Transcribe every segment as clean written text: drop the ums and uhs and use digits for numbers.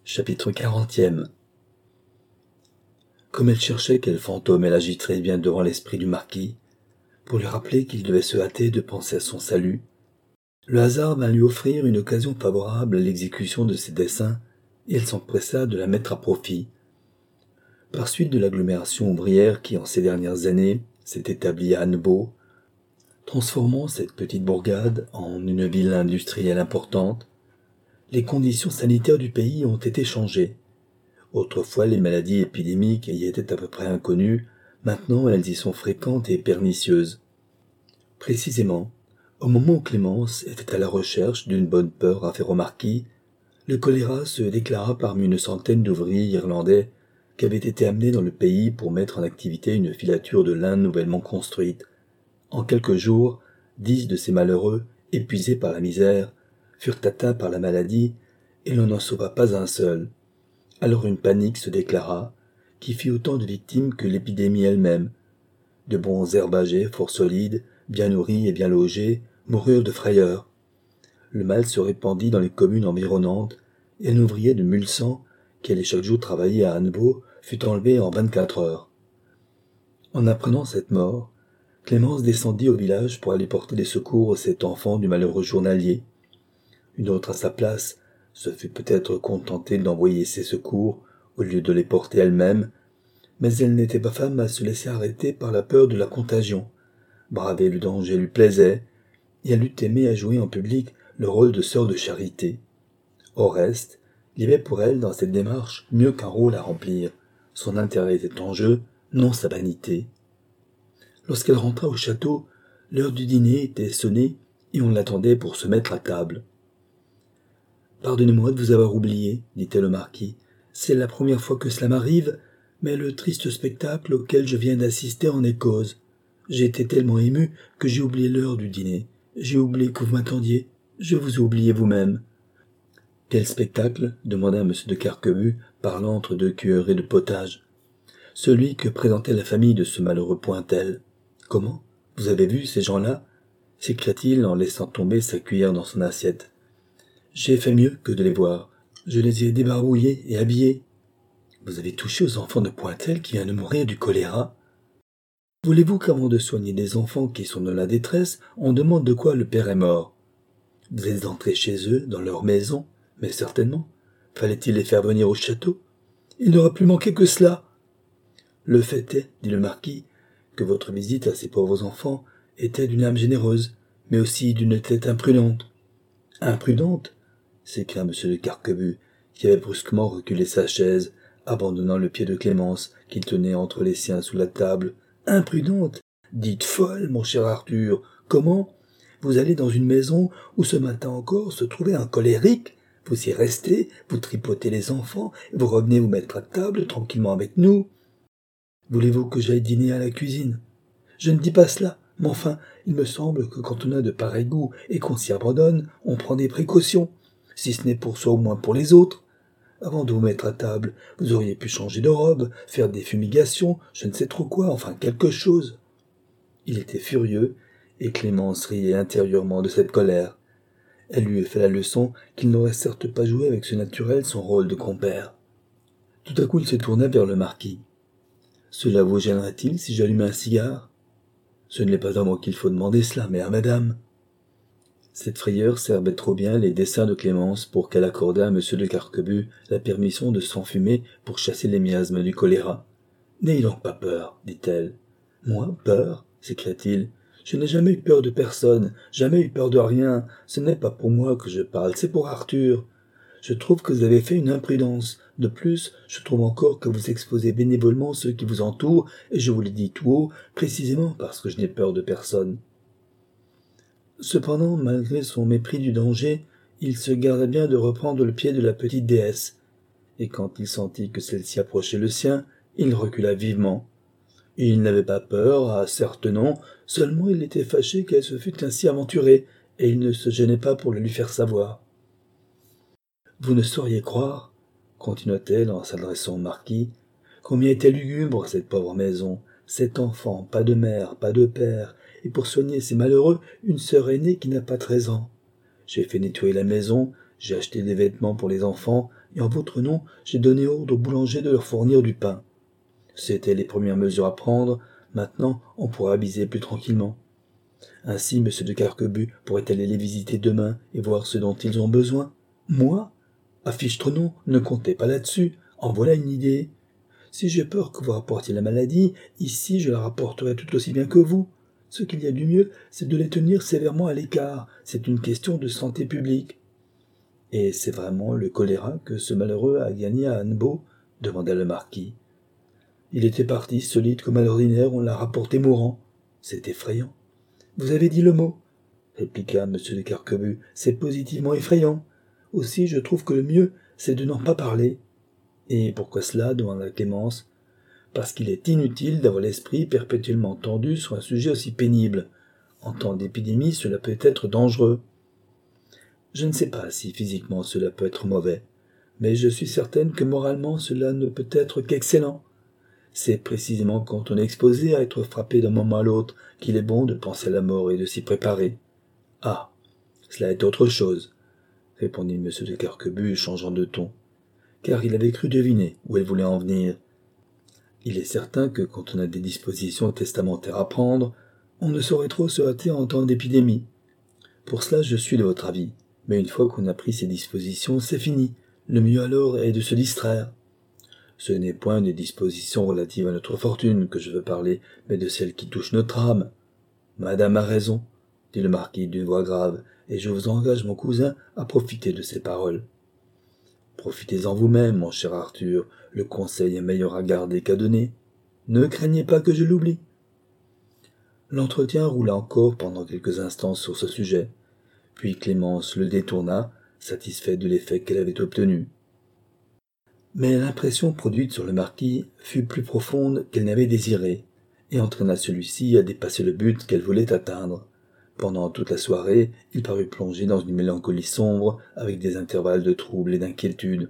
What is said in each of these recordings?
Chapitre 40e. Comme elle cherchait quel fantôme elle agiterait bien devant l'esprit du marquis, pour lui rappeler qu'il devait se hâter de penser à son salut, le hasard vint lui offrir une occasion favorable à l'exécution de ses desseins, et elle s'empressa de la mettre à profit. Par suite de l'agglomération ouvrière qui, en ces dernières années, s'est établie à Annebault, transformant cette petite bourgade en une ville industrielle importante, les conditions sanitaires du pays ont été changées. Autrefois, les maladies épidémiques y étaient à peu près inconnues, maintenant elles y sont fréquentes et pernicieuses. Précisément, au moment où Clémence était à la recherche d'une bonne peur à faire au marquis, le choléra se déclara parmi une centaine d'ouvriers irlandais qui avaient été amenés dans le pays pour mettre en activité une filature de lin nouvellement construite. En quelques jours, 10 de ces malheureux, épuisés par la misère, furent atteints par la maladie, et l'on n'en sauva pas un seul. Alors une panique se déclara, qui fit autant de victimes que l'épidémie elle-même. De bons herbagers fort solides, bien nourris et bien logés, moururent de frayeur. Le mal se répandit dans les communes environnantes, et un ouvrier de Mulsanne, qui allait chaque jour travailler à Annebault, fut enlevé en 24 heures. En apprenant cette mort, Clémence descendit au village pour aller porter des secours à cet enfant du malheureux journalier. Une autre à sa place se fût peut-être contentée d'envoyer ses secours au lieu de les porter elle-même, mais elle n'était pas femme à se laisser arrêter par la peur de la contagion. Braver le danger lui plaisait, et elle eût aimé à jouer en public le rôle de sœur de charité. Au reste, il y avait pour elle dans cette démarche mieux qu'un rôle à remplir. Son intérêt était en jeu, non sa vanité. Lorsqu'elle rentra au château, l'heure du dîner était sonnée et on l'attendait pour se mettre à table. « Pardonnez-moi de vous avoir oublié, dit-elle au marquis. C'est la première fois que cela m'arrive, mais le triste spectacle auquel je viens d'assister en est cause. J'ai été tellement ému que j'ai oublié l'heure du dîner. J'ai oublié que vous m'attendiez. Je vous ai oublié vous-même. » « Quel spectacle » demanda M. de Carquebus, parlant entre deux cuillerées de potage. « Celui que présentait la famille de ce malheureux Pointel. »« Comment ? Vous avez vu ces gens-là » s'écria-t-il en laissant tomber sa cuillère dans son assiette. « J'ai fait mieux que de les voir. Je les ai débarbouillés et habillés. »« Vous avez touché aux enfants de Pointel qui vient de mourir du choléra. Voulez-vous qu'avant de soigner des enfants qui sont dans la détresse, on demande de quoi le père est mort ? Vous êtes entré chez eux, dans leur maison, mais certainement. Fallait-il les faire venir au château ? Il n'aura plus manqué que cela. Le fait est, dit le marquis, que votre visite à ces pauvres enfants était d'une âme généreuse, mais aussi d'une tête imprudente. Imprudente ? S'écria M. de Carquebus, qui avait brusquement reculé sa chaise, abandonnant le pied de Clémence, qu'il tenait entre les siens sous la table. Imprudente ? Dites folle, mon cher Arthur. Comment ? Vous allez dans une maison où ce matin encore se trouvait un colérique. Vous y restez, vous tripotez les enfants, et vous revenez vous mettre à table tranquillement avec nous. Voulez-vous que j'aille dîner à la cuisine ? Je ne dis pas cela, mais enfin, il me semble que quand on a de pareils goûts et qu'on s'y abandonne, on prend des précautions, si ce n'est pour soi au moins pour les autres. Avant de vous mettre à table, vous auriez pu changer de robe, faire des fumigations, je ne sais trop quoi, enfin quelque chose. Il était furieux, et Clémence riait intérieurement de cette colère. Elle lui a fait la leçon qu'il n'aurait certes pas joué avec ce naturel son rôle de compère. Tout à coup il se tourna vers le marquis. « Cela vous gênerait-il si j'allumais un cigare ? Ce n'est pas à moi qu'il faut demander cela, mais à madame. » Cette frayeur servait trop bien les desseins de Clémence pour qu'elle accordât à M. de Carquebus la permission de s'enfumer pour chasser les miasmes du choléra. « N'ayez donc pas peur, dit-elle. »« Moi, peur ?» s'écria-t-il. « Je n'ai jamais eu peur de personne, jamais eu peur de rien. Ce n'est pas pour moi que je parle, c'est pour Arthur. Je trouve que vous avez fait une imprudence. De plus, je trouve encore que vous exposez bénévolement ceux qui vous entourent, et je vous le dis tout haut, précisément parce que je n'ai peur de personne. » Cependant, malgré son mépris du danger, il se garda bien de reprendre le pied de la petite déesse, et quand il sentit que celle-ci approchait le sien, il recula vivement. Il n'avait pas peur, ah certes non, seulement il était fâché qu'elle se fût ainsi aventurée, et il ne se gênait pas pour le lui faire savoir. « Vous ne sauriez croire, » continua-t-elle en s'adressant au marquis, « combien était lugubre cette pauvre maison, cet enfant, pas de mère, pas de père, et pour soigner ces malheureux, une sœur aînée qui n'a pas 13 ans. J'ai fait nettoyer la maison, j'ai acheté des vêtements pour les enfants, et en votre nom, j'ai donné ordre aux boulangers de leur fournir du pain. C'étaient les premières mesures à prendre, maintenant on pourra aviser plus tranquillement. Ainsi, M. de Carquebus pourrait aller les visiter demain et voir ce dont ils ont besoin. Moi? À Fichtre-non, ne comptez pas là-dessus, en voilà une idée. Si j'ai peur que vous rapportiez la maladie, ici je la rapporterai tout aussi bien que vous. Ce qu'il y a du mieux, c'est de les tenir sévèrement à l'écart. C'est une question de santé publique. Et c'est vraiment le choléra que ce malheureux a gagné à Annebault? Demanda le marquis. Il était parti, solide comme à l'ordinaire, on l'a rapporté mourant. C'est effrayant. Vous avez dit le mot, répliqua M. de Carquebus. C'est positivement effrayant. Aussi, je trouve que le mieux, c'est de n'en pas parler. Et pourquoi cela, demanda Clémence? Parce qu'il est inutile d'avoir l'esprit perpétuellement tendu sur un sujet aussi pénible. En temps d'épidémie, cela peut être dangereux. Je ne sais pas si physiquement cela peut être mauvais, mais je suis certaine que moralement cela ne peut être qu'excellent. C'est précisément quand on est exposé à être frappé d'un moment à l'autre qu'il est bon de penser à la mort et de s'y préparer. Ah, cela est autre chose, répondit M. de Carquebus, changeant de ton, car il avait cru deviner où elle voulait en venir. Il est certain que quand on a des dispositions testamentaires à prendre, on ne saurait trop se hâter en temps d'épidémie. Pour cela, je suis de votre avis, mais une fois qu'on a pris ces dispositions, c'est fini. Le mieux alors est de se distraire. Ce n'est point des dispositions relatives à notre fortune que je veux parler, mais de celles qui touchent notre âme. Madame a raison, dit le marquis d'une voix grave, et je vous engage, mon cousin, à profiter de ces paroles. Profitez-en vous-même, mon cher Arthur, le conseil est meilleur à garder qu'à donner. Ne craignez pas que je l'oublie. L'entretien roula encore pendant quelques instants sur ce sujet, puis Clémence le détourna, satisfaite de l'effet qu'elle avait obtenu. Mais l'impression produite sur le marquis fut plus profonde qu'elle n'avait désiré, et entraîna celui-ci à dépasser le but qu'elle voulait atteindre. Pendant toute la soirée, il parut plongé dans une mélancolie sombre, avec des intervalles de trouble et d'inquiétude.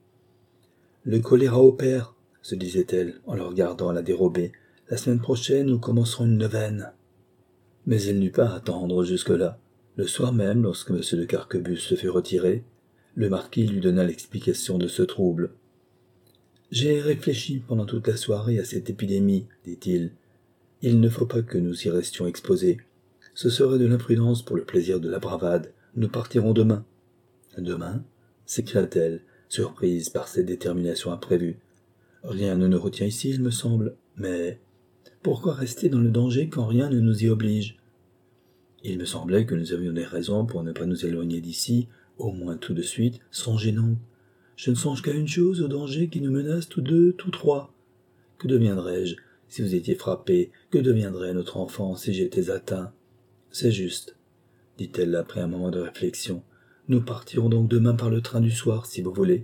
« Le choléra opère, se disait-elle, en le regardant à la dérobée. La semaine prochaine, nous commencerons une neuvaine. Mais elle n'eut pas à attendre jusque-là. Le soir même, lorsque M. de Carquebus se fut retiré, le marquis lui donna l'explication de ce trouble. « J'ai réfléchi pendant toute la soirée à cette épidémie, dit-il. Il ne faut pas que nous y restions exposés. Ce serait de l'imprudence pour le plaisir de la bravade. Nous partirons demain. »« Demain » s'écria-t-elle, surprise par cette détermination imprévue. « Rien ne nous retient ici, il me semble. Mais pourquoi rester dans le danger quand rien ne nous y oblige ? Il me semblait que nous avions des raisons pour ne pas nous éloigner d'ici, au moins tout de suite. Songez donc. Je ne songe qu'à une chose, au danger qui nous menace tous deux, tous trois. Que deviendrais-je si vous étiez frappé? Que deviendrait notre enfant si j'étais atteint? C'est juste, dit-elle après un moment de réflexion. Nous partirons donc demain par le train du soir, si vous voulez.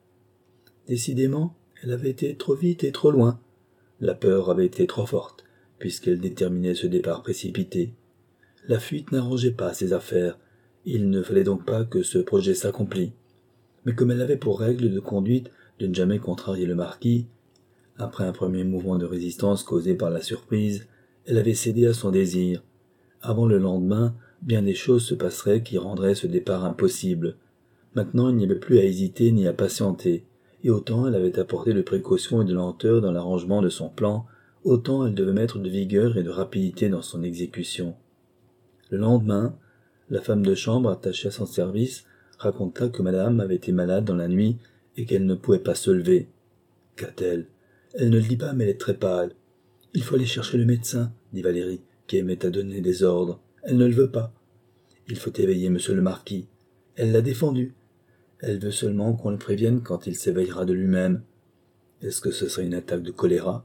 Décidément, elle avait été trop vite et trop loin. La peur avait été trop forte, puisqu'elle déterminait ce départ précipité. La fuite n'arrangeait pas ses affaires. Il ne fallait donc pas que ce projet s'accomplît. Mais comme elle avait pour règle de conduite de ne jamais contrarier le marquis, après un premier mouvement de résistance causé par la surprise, elle avait cédé à son désir. Avant le lendemain, bien des choses se passeraient qui rendraient ce départ impossible. Maintenant, il n'y avait plus à hésiter ni à patienter, et autant elle avait apporté de précaution et de lenteur dans l'arrangement de son plan, autant elle devait mettre de vigueur et de rapidité dans son exécution. Le lendemain, la femme de chambre attachée à son service raconta que madame avait été malade dans la nuit et qu'elle ne pouvait pas se lever. Qu'a-t-elle? Elle ne le dit pas, mais elle est très pâle. Il faut aller chercher le médecin, dit Valérie, qui aimait à donner des ordres. Elle ne le veut pas. Il faut éveiller monsieur le marquis. Elle l'a défendu. Elle veut seulement qu'on le prévienne quand il s'éveillera de lui-même. Est-ce que ce serait une attaque de choléra?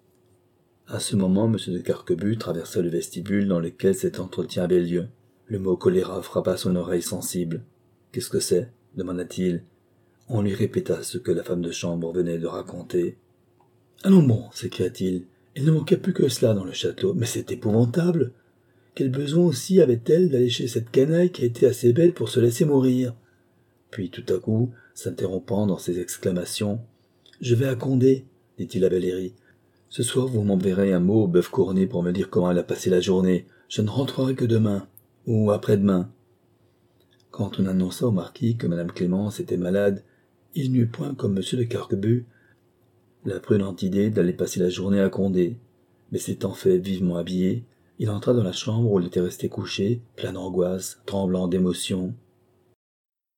À ce moment, M. de Carquebus traversa le vestibule dans lequel cet entretien avait lieu. Le mot choléra frappa son oreille sensible. « Qu'est-ce que c'est » demanda-t-il. On lui répéta ce que la femme de chambre venait de raconter. « Allons bon » s'écria-t-il. « Il ne manquait plus que cela dans le château. Mais c'est épouvantable. Quel besoin aussi avait-elle d'aller chez cette canaille qui a été assez belle pour se laisser mourir ?» Puis tout à coup, s'interrompant dans ses exclamations, « Je vais à Condé, dit-il à Valérie. Ce soir, vous m'enverrez un mot au bœuf corné pour me dire comment elle a passé la journée. Je ne rentrerai que demain, ou après-demain. » Quand on annonça au marquis que madame Clémence était malade, Il n'eut point, comme M. de Carquebus, la prudente idée d'aller passer la journée à Condé, mais s'étant fait vivement habillé, il entra dans la chambre où il était resté couché, plein d'angoisse, tremblant d'émotion.